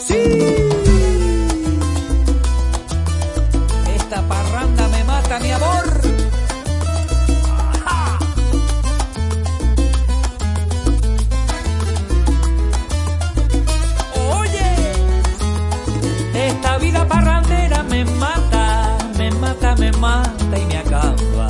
Sí. Esta parranda me mata, mi amor. Ajá. Oye, esta vida parrandera me mata, me mata, me mata y me acaba.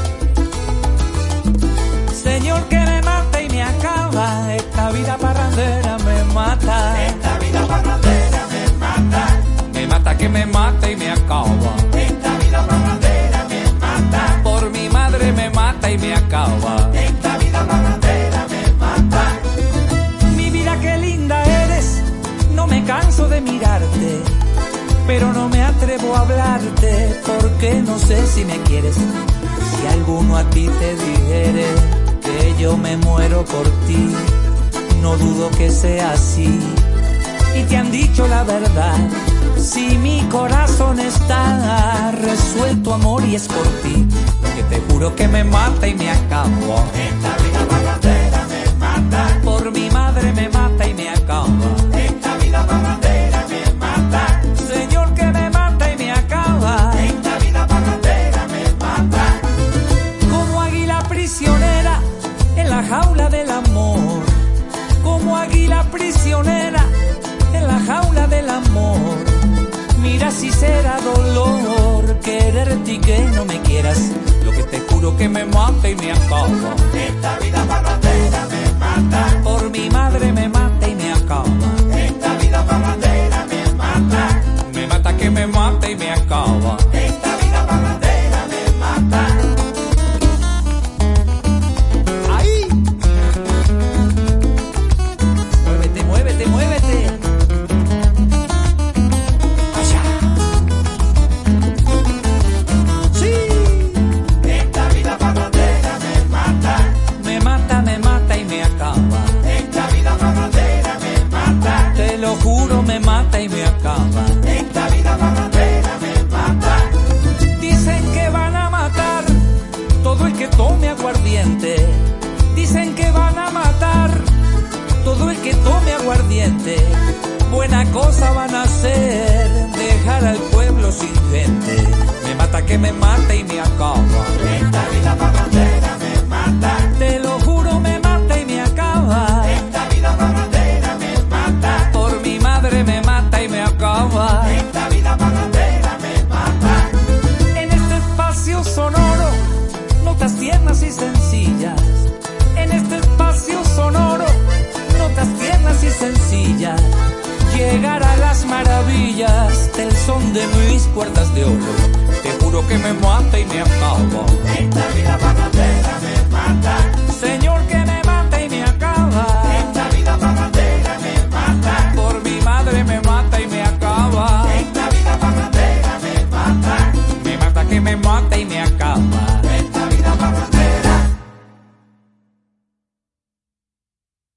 Señor, que me mata y me acaba. Esta vida parrandera me mata. Esta vida parrandera me mata. Me mata, que me mata y me acaba. Esta vida parrandera me mata. Por mi madre me mata y me acaba. Esta vida parrandera me mata. Mi vida, qué linda eres. No me canso de mirarte, pero no me atrevo a hablarte, porque no sé si me quieres. Si alguno a ti te dijere que yo me muero por ti, no dudo que sea así. Y te han dicho la verdad, si mi corazón está resuelto, amor, y es por ti, que te juro que me mata y me acabo. Esta vida parrandera me mata. Por mi madre me mata y me acaba. Esta vida parrandera me mata. Señor, que me mata y me acaba. Esta vida parrandera me mata. Como águila prisionera en la jaula del amor. Como águila prisionera en la jaula del amor. Mira si será dolor quererte y que no me quieras. Lo que te juro que me mata y me acaba. Esta vida parrandera me mata. Por mi madre me mata y me acaba. Esta vida parrandera me mata. Me mata, que me mata y me acaba. Esta vida parrandera me mata. ¡Ahí! Muévete, muévete, muévete. Allá. Sí. Esta vida parrandera me mata. Me mata, me mata y me acaba. Esta vida parrandera me mata. Te lo juro, me mata y me acaba. Esta vida parrandera me mata. Dicen que van a matar todo el que tome aguardiente. Dicen que van a matar todo el que tome aguardiente. Buena cosa van a hacer, dejar al pueblo sin gente. Me mata, que me mata y me acaba. Esta vida parrandera me mata. Te lo juro, me mata y me acaba. Esta vida parrandera me mata. Por mi madre me mata y me acaba. Esta vida parrandera me mata. En este espacio sonoro, notas tiernas y sencillas. En este espacio sonoro, notas tiernas y sencillas. Llegar a las maravillas del son de mis cuerdas de oro. Te juro que me mata y me acaba. Esta vida parrandera me mata. Señor, que me mata y me acaba. Esta vida parrandera me mata. Por mi madre me mata y me acaba. Esta vida parrandera me mata. Me mata, que me mata y me acaba.